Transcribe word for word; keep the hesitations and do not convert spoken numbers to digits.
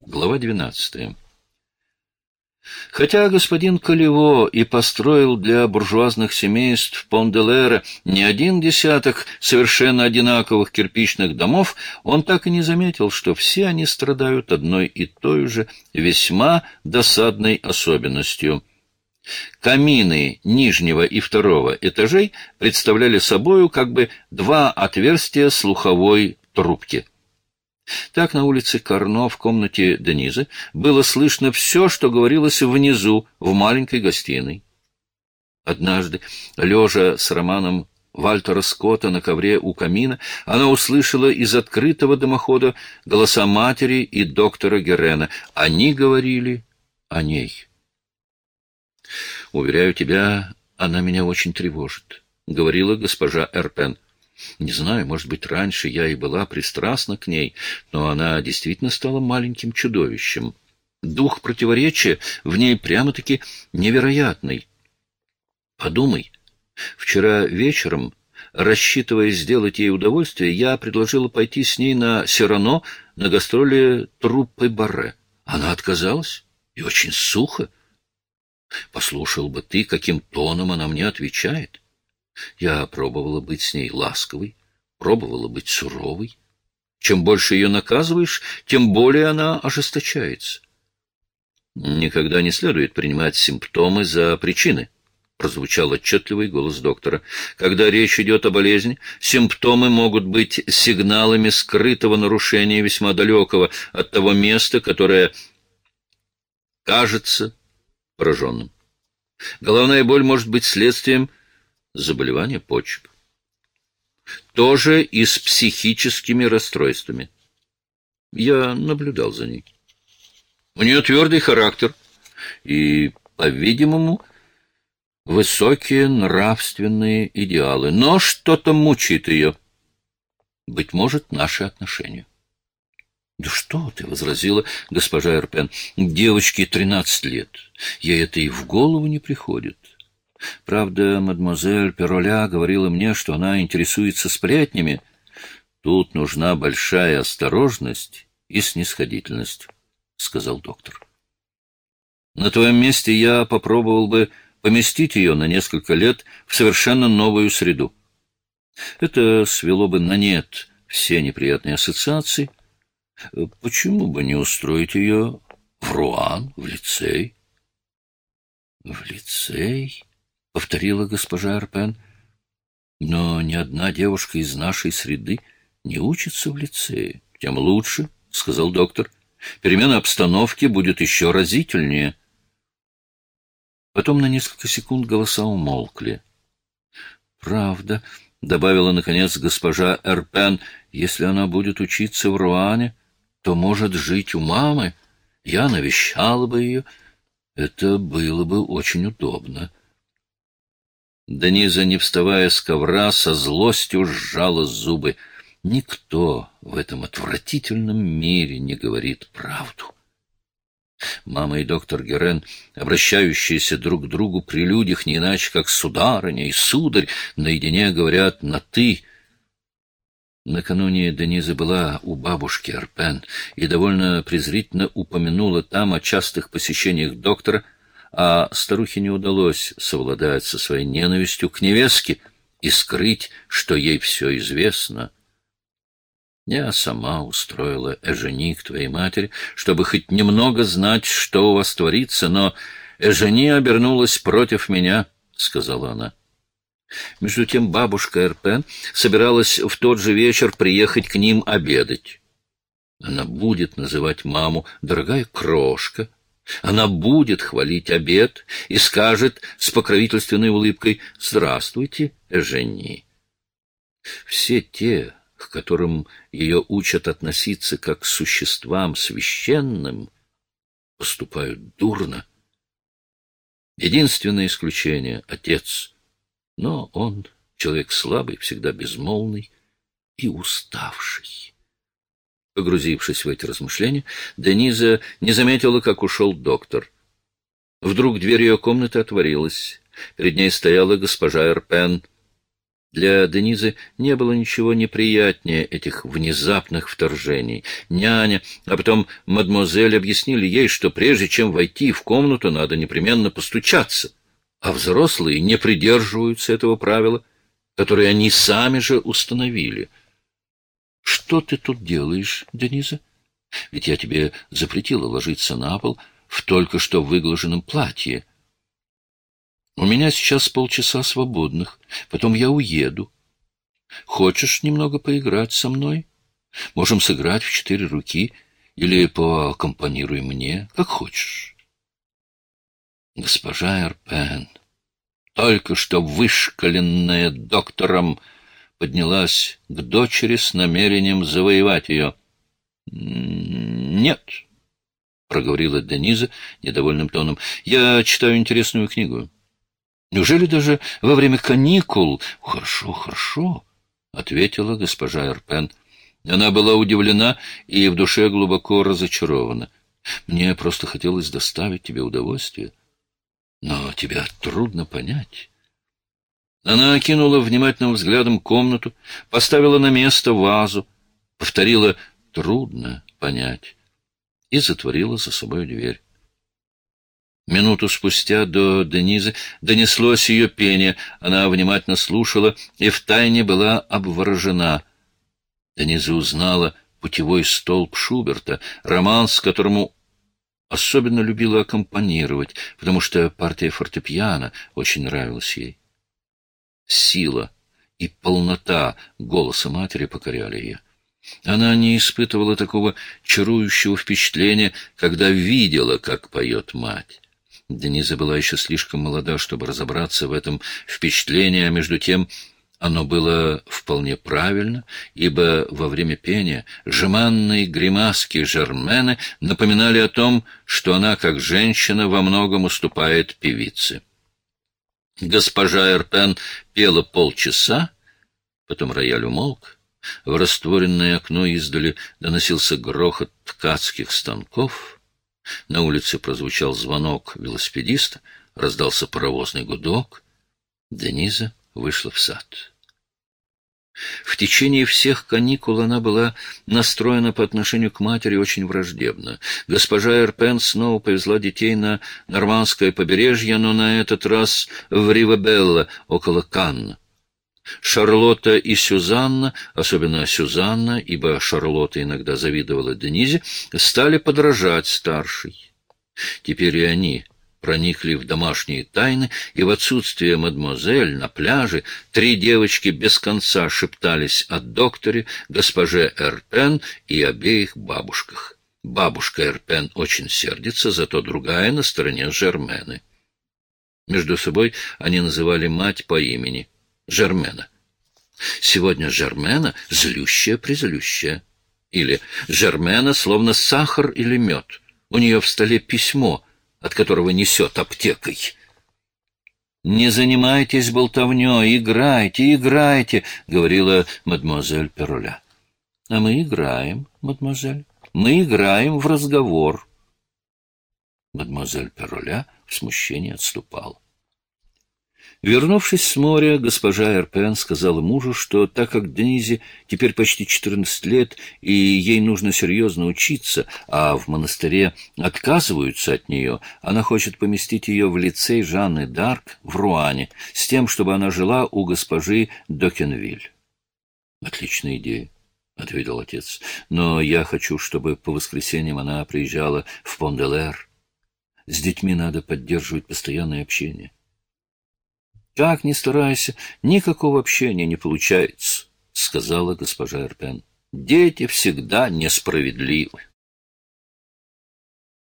Глава двенадцатая. Хотя господин Колево и построил для буржуазных семейств Пон-де-Лера не один десяток совершенно одинаковых кирпичных домов, он так и не заметил, что все они страдают одной и той же весьма досадной особенностью. Камины нижнего и второго этажей представляли собою как бы два отверстия слуховой трубки. Так на улице Карно в комнате Денизы было слышно все, что говорилось внизу, в маленькой гостиной. Однажды, лежа с романом Вальтера Скотта на ковре у камина, она услышала из открытого дымохода голоса матери и доктора Герена. Они говорили о ней. «Уверяю тебя, она меня очень тревожит», — говорила госпожа Эрпен. «Не знаю, может быть, раньше я и была пристрастна к ней, но она действительно стала маленьким чудовищем. Дух противоречия в ней прямо-таки невероятный. Подумай, вчера вечером, рассчитывая сделать ей удовольствие, я предложила пойти с ней на Сирано на гастроли труппы Барре. Она отказалась, и очень сухо. Послушал бы ты, каким тоном она мне отвечает. Я пробовала быть с ней ласковой, пробовала быть суровой. Чем больше ее наказываешь, тем более она ожесточается. Никогда не следует принимать симптомы за причины, прозвучал отчетливый голос доктора. Когда речь идет о болезни, симптомы могут быть сигналами скрытого нарушения, весьма далекого от того места, которое кажется пораженным. Головная боль может быть следствием заболевания почек. Тоже и с психическими расстройствами. Я наблюдал за ней. У нее твердый характер и, по-видимому, высокие нравственные идеалы. Но что-то мучает ее. Быть может, наши отношения. «Да что ты!» — возразила госпожа Эрпен. «Девочке тринадцать лет. Ей это и в голову не приходит. Правда, мадемуазель Пероля говорила мне, что она интересуется сплетнями. Тут нужна большая осторожность и снисходительность», — сказал доктор. «На твоем месте я попробовал бы поместить ее на несколько лет в совершенно новую среду. Это свело бы на нет все неприятные ассоциации. Почему бы не устроить ее в Руан, в лицей?» «В лицей?» — повторила госпожа Эрпен. «Но ни одна девушка из нашей среды не учится в лицее». «Тем лучше», — сказал доктор. «Перемена обстановки будет еще разительнее». Потом на несколько секунд голоса умолкли. «Правда», — добавила, наконец, госпожа Эрпен, — «если она будет учиться в Руане, то может жить у мамы. Я навещала бы ее. Это было бы очень удобно». Дениза, не вставая с ковра, со злостью сжала зубы. Никто в этом отвратительном мире не говорит правду. Мама и доктор Герен, обращающиеся друг к другу при людях не иначе, как сударыня и сударь, наедине говорят на «ты». Накануне Дениза была у бабушки Эрпен и довольно презрительно упомянула там о частых посещениях доктора, а старухе не удалось совладать со своей ненавистью к невестке и скрыть, что ей все известно. Я сама устроила Эжени к твоей матери, чтобы хоть немного знать, что у вас творится, но Эжени обернулась против меня, — сказала она. Между тем бабушка Эрпен собиралась в тот же вечер приехать к ним обедать. Она будет называть маму «дорогая крошка», она будет хвалить обед и скажет с покровительственной улыбкой «Здравствуйте, Эжени». Все те, к которым ее учат относиться как к существам священным, поступают дурно. Единственное исключение — отец, но он человек слабый, всегда безмолвный и уставший. Погрузившись в эти размышления, Дениза не заметила, как ушел доктор. Вдруг дверь ее комнаты отворилась. Перед ней стояла госпожа Эрпен. Для Денизы не было ничего неприятнее этих внезапных вторжений. Няня, а потом мадемуазель объяснили ей, что прежде чем войти в комнату, надо непременно постучаться, а взрослые не придерживаются этого правила, которое они сами же установили. — Что ты тут делаешь, Дениза? Ведь я тебе запретила ложиться на пол в только что выглаженном платье. У меня сейчас полчаса свободных, потом я уеду. Хочешь немного поиграть со мной? Можем сыграть в четыре руки или поаккомпанируй мне, как хочешь. Госпожа Эрпен, только что вышкаленная доктором, поднялась к дочери с намерением завоевать ее. — Нет, — проговорила Дениза недовольным тоном, — я читаю интересную книгу. Неужели даже во время каникул? — Хорошо, хорошо, — ответила госпожа Эрпен. Она была удивлена и в душе глубоко разочарована. Мне просто хотелось доставить тебе удовольствие. Но тебя трудно понять. Она окинула внимательным взглядом комнату, поставила на место вазу, повторила «трудно понять» и затворила за собой дверь. Минуту спустя до Денизы донеслось ее пение. Она внимательно слушала и втайне была обворожена. Дениза узнала «Путевой столб» Шуберта, роман, с которому особенно любила аккомпанировать, потому что партия фортепиано очень нравилась ей. Сила и полнота голоса матери покоряли ее. Она не испытывала такого чарующего впечатления, когда видела, как поет мать. Дениза была еще слишком молода, чтобы разобраться в этом впечатлении, а между тем оно было вполне правильно, ибо во время пения жеманные гримаски Жермены напоминали о том, что она, как женщина, во многом уступает певице. Госпожа Эрпен пела полчаса, потом рояль умолк, в растворенное окно издали доносился грохот ткацких станков, на улице прозвучал звонок велосипедиста, раздался паровозный гудок. Дениза вышла в сад. В течение всех каникул она была настроена по отношению к матери очень враждебно. Госпожа Эрпен снова повезла детей на нормандское побережье, но на этот раз в Ривабелло, около Канна. Шарлотта и Сюзанна, особенно Сюзанна, ибо Шарлотта иногда завидовала Денизе, стали подражать старшей. Теперь и они проникли в домашние тайны, и в отсутствие мадемуазель на пляже три девочки без конца шептались о докторе, госпоже Эрпен и обеих бабушках. Бабушка Эрпен очень сердится, зато другая на стороне Жермены. Между собой они называли мать по имени Жермена. Сегодня Жермена злющая-призлющая. Или Жермена словно сахар или мед. У нее в столе письмо, от которого несет аптекой. «Не занимайтесь болтовней, играйте, играйте», — говорила мадемуазель Пероля. «А мы играем, мадемуазель, мы играем в разговор». Мадемуазель Пероля в смущении отступала. Вернувшись с моря, госпожа Эрпен сказала мужу, что так как Денизе теперь почти четырнадцать лет, и ей нужно серьезно учиться, а в монастыре отказываются от нее, она хочет поместить ее в лицей Жанны д'Арк в Руане, с тем, чтобы она жила у госпожи Докенвиль. — Отличная идея, — ответил отец, — но я хочу, чтобы по воскресеньям она приезжала в Пон-де-Лер. С детьми надо поддерживать постоянное общение. — Как ни старайся, никакого общения не получается, — сказала госпожа Эрпен. — Дети всегда несправедливы.